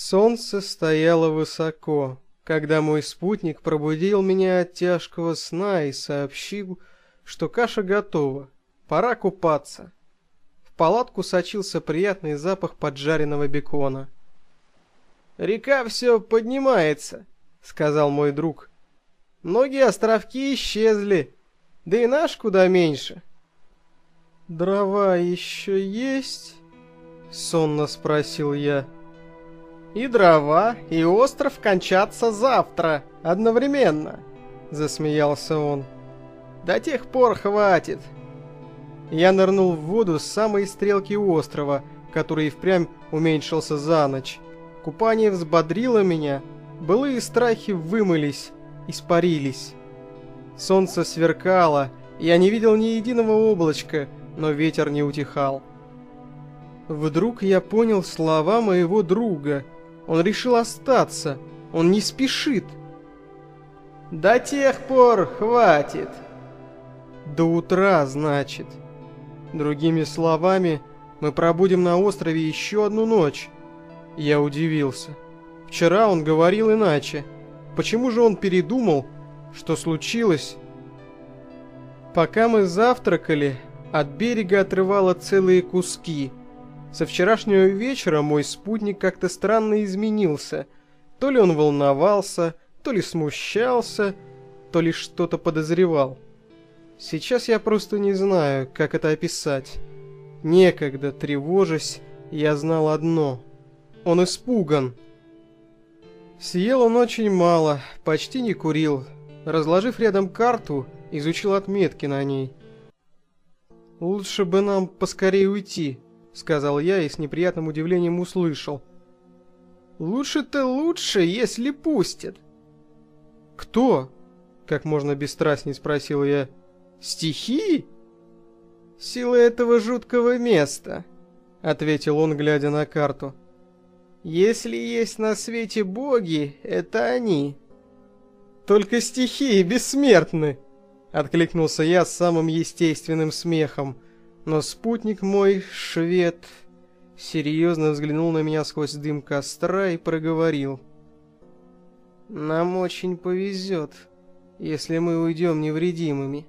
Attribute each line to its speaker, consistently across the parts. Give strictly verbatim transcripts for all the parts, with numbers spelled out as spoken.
Speaker 1: Солнце стояло высоко, когда мой спутник пробудил меня от тяжкого сна и сообщил, что каша готова, пора купаться. В палатку сочился приятный запах поджаренного бекона. «Река все поднимается», — сказал мой друг. «Многие островки исчезли, да и наш куда меньше». «Дрова еще есть?» — сонно спросил я. «И дрова, и остров кончатся завтра, одновременно», — засмеялся он. «До тех пор хватит». Я нырнул в воду с самой стрелки острова, который впрямь уменьшился за ночь. Купание взбодрило меня, былые страхи вымылись, испарились. Солнце сверкало, я не видел ни единого облачка, но ветер не утихал. Вдруг я понял слова моего друга. Он решил остаться, он не спешит. «До тех пор хватит». «До утра, значит. Другими словами, мы пробудем на острове еще одну ночь». Я удивился. Вчера он говорил иначе. Почему же он передумал? Что случилось? Пока мы завтракали, от берега отрывало целые куски. Со вчерашнего вечера мой спутник как-то странно изменился. То ли он волновался, то ли смущался, то ли что-то подозревал. Сейчас я просто не знаю, как это описать. Некогда, тревожась, я знал одно. Он испуган. Съел он очень мало, почти не курил. Разложив рядом карту, изучил отметки на ней. «Лучше бы нам поскорее уйти», — сказал я и с неприятным удивлением услышал. «Лучше-то лучше, если пустят». «Кто?» — как можно бесстрастней спросил я. «Стихии?» «Сила этого жуткого места», — ответил он, глядя на карту. «Если есть на свете боги, это они». «Только стихии бессмертны», — откликнулся я с самым естественным смехом. Но спутник мой, швед, серьезно взглянул на меня сквозь дым костра и проговорил. «Нам очень повезет, если мы уйдем невредимыми».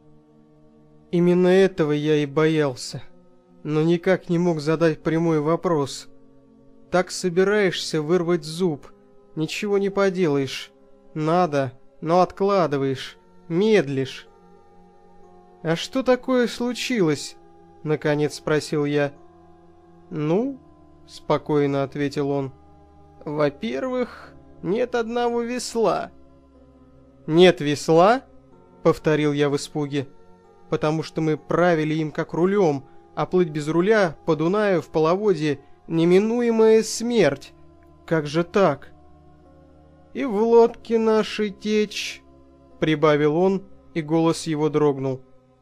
Speaker 1: Именно этого я и боялся, но никак не мог задать прямой вопрос. Так собираешься вырвать зуб, ничего не поделаешь. Надо, но откладываешь, медлишь. «А что такое случилось?» — наконец спросил я. «Ну?» — спокойно ответил он. «Во-первых, нет одного весла». «Нет весла?» — повторил я в испуге. «Потому что мы правили им как рулем, а плыть без руля по Дунаю в половодье — неминуемая смерть. Как же так?» «И в лодке нашей течь», — прибавил он, и голос его дрогнул.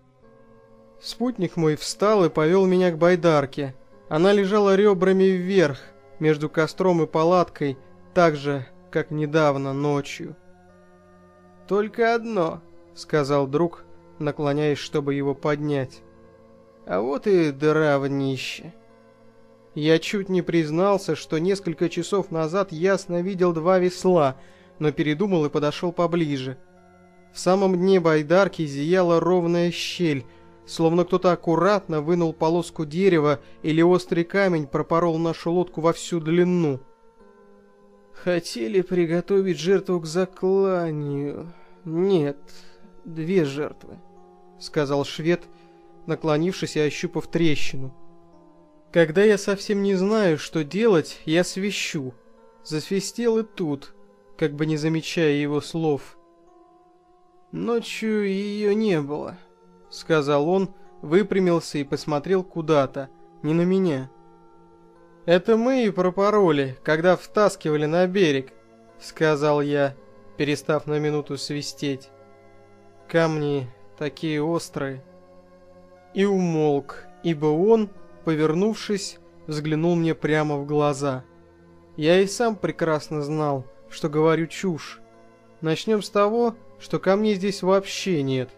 Speaker 1: Спутник мой встал и повел меня к байдарке. Она лежала ребрами вверх, между костром и палаткой, так же, как недавно, ночью. «Только одно», — сказал друг, наклоняясь, чтобы его поднять. «А вот и дыра в днище». Я чуть не признался, что несколько часов назад ясно видел два весла, но передумал и подошел поближе. В самом дне байдарки зияла ровная щель, словно кто-то аккуратно вынул полоску дерева или острый камень пропорол нашу лодку во всю длину. «Хотели приготовить жертву к закланию. Нет, две жертвы», — сказал швед, наклонившись и ощупав трещину. «Когда я совсем не знаю, что делать, я свищу». Засвистел и тут, как бы не замечая его слов. «Ночью ее не было», — сказал он, выпрямился и посмотрел куда-то, не на меня. «Это мы и пропороли, когда втаскивали на берег», — сказал я, перестав на минуту свистеть. «Камни такие острые». И умолк, ибо он, повернувшись, взглянул мне прямо в глаза. Я и сам прекрасно знал, что говорю чушь. Начнем с того, что камней здесь вообще нет.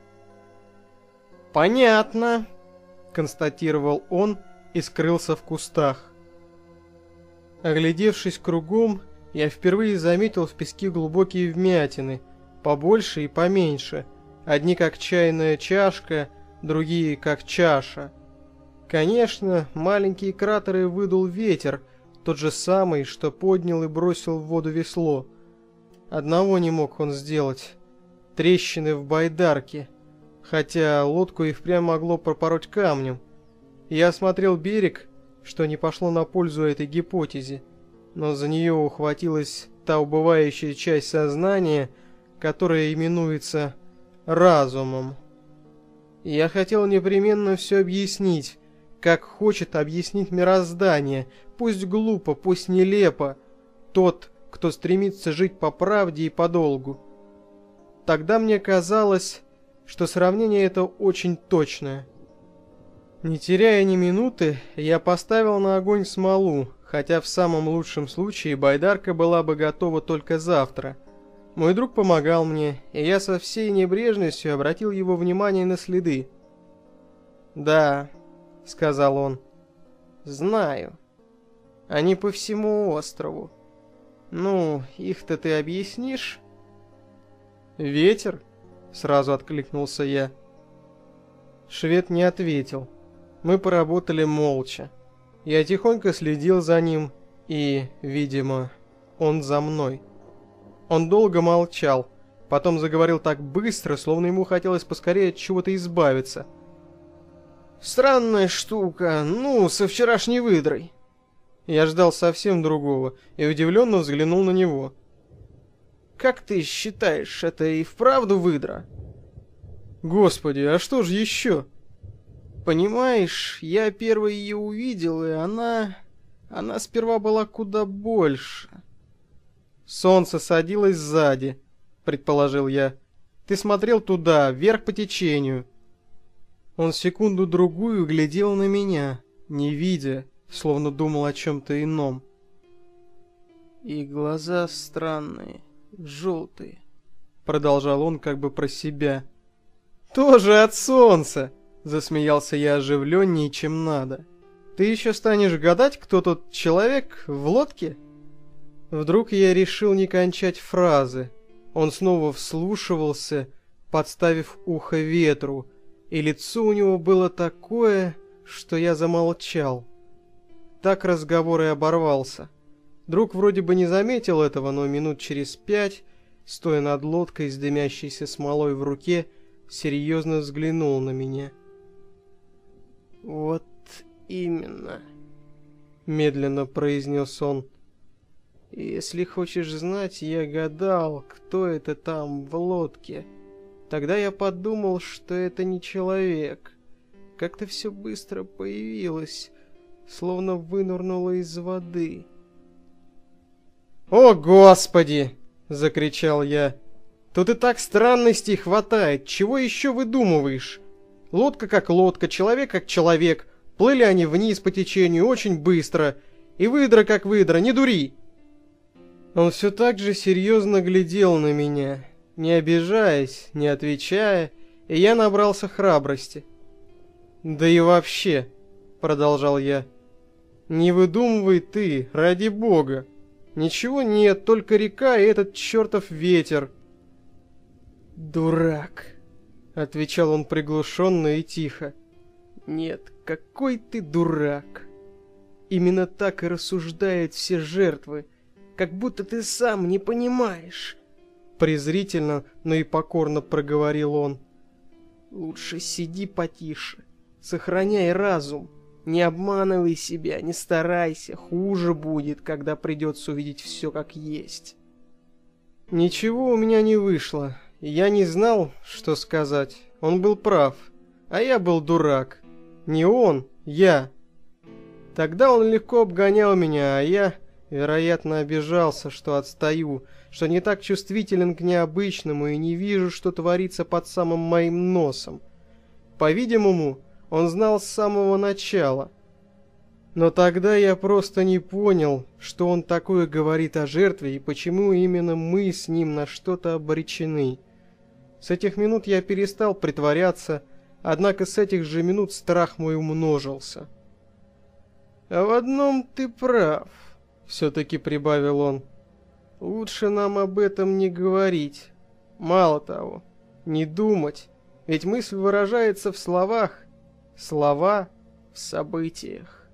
Speaker 1: «Понятно», — констатировал он и скрылся в кустах. Оглядевшись кругом, я впервые заметил в песке глубокие вмятины, побольше и поменьше, одни как чайная чашка, другие как чаша. Конечно, маленькие кратеры выдул ветер, тот же самый, что поднял и бросил в воду весло. Одного не мог он сделать — трещины в байдарке, хотя лодку и впрямь могло пропороть камнем. Я осмотрел берег, что не пошло на пользу этой гипотезе, но за нее ухватилась та убывающая часть сознания, которая именуется разумом. Я хотел непременно все объяснить, как хочет объяснить мироздание, пусть глупо, пусть нелепо, тот, кто стремится жить по правде и по долгу. Тогда мне казалось, что сравнение это очень точное. Не теряя ни минуты, я поставил на огонь смолу, хотя в самом лучшем случае байдарка была бы готова только завтра. Мой друг помогал мне, и я со всей небрежностью обратил его внимание на следы. «Да», — сказал он, — «знаю. Они по всему острову. Ну, их-то ты объяснишь?» «Ветер?» — сразу откликнулся я. Швед не ответил. Мы поработали молча. Я тихонько следил за ним, и, видимо, он за мной. Он долго молчал, потом заговорил так быстро, словно ему хотелось поскорее от чего-то избавиться. «Странная штука, ну, со вчерашней выдрой». Я ждал совсем другого и удивленно взглянул на него. «Как ты считаешь, это и вправду выдра?» «Господи, а что же еще?» «Понимаешь, я первой ее увидел, и она... она сперва была куда больше». «Солнце садилось сзади», — предположил я. «Ты смотрел туда, вверх по течению». Он секунду-другую глядел на меня, не видя, словно думал о чем-то ином. «И глаза странные, желтые», — продолжал он как бы про себя. «Тоже от солнца!» — засмеялся я оживленнее, чем надо. «Ты еще станешь гадать, кто тот человек в лодке?» Вдруг я решил не кончать фразы. Он снова вслушивался, подставив ухо ветру, и лицо у него было такое, что я замолчал. Так разговор и оборвался. Друг вроде бы не заметил этого, но минут через пять, стоя над лодкой с дымящейся смолой в руке, серьезно взглянул на меня. «Вот именно», — медленно произнес он. «Если хочешь знать, я гадал, кто это там в лодке. Тогда я подумал, что это не человек. Как-то все быстро появилось, словно вынырнуло из воды». «О, Господи!» — закричал я. «Тут и так странностей хватает. Чего еще выдумываешь? Лодка как лодка, человек как человек. Плыли они вниз по течению очень быстро. И выдра как выдра, не дури!» Он все так же серьезно глядел на меня, не обижаясь, не отвечая, и я набрался храбрости. «Да и вообще», — продолжал я, — «не выдумывай ты, ради бога. Ничего нет, только река и этот чертов ветер». «Дурак», — отвечал он приглушенно и тихо. «Нет, какой ты дурак. Именно так и рассуждают все жертвы, как будто ты сам не понимаешь». Презрительно, но и покорно проговорил он. «Лучше сиди потише, сохраняй разум, не обманывай себя, не старайся, хуже будет, когда придется увидеть все как есть». Ничего у меня не вышло, я не знал, что сказать. Он был прав, а я был дурак. Не он, я. Тогда он легко обгонял меня, а я, вероятно, обижался, что отстаю, что не так чувствителен к необычному и не вижу, что творится под самым моим носом. По-видимому, он знал с самого начала. Но тогда я просто не понял, что он такое говорит о жертве и почему именно мы с ним на что-то обречены. С этих минут я перестал притворяться, однако с этих же минут страх мой умножился. «А в одном ты прав», — все-таки прибавил он. Лучше нам об этом не говорить. Мало того, не думать. Ведь мысль выражается в словах, слова в событиях.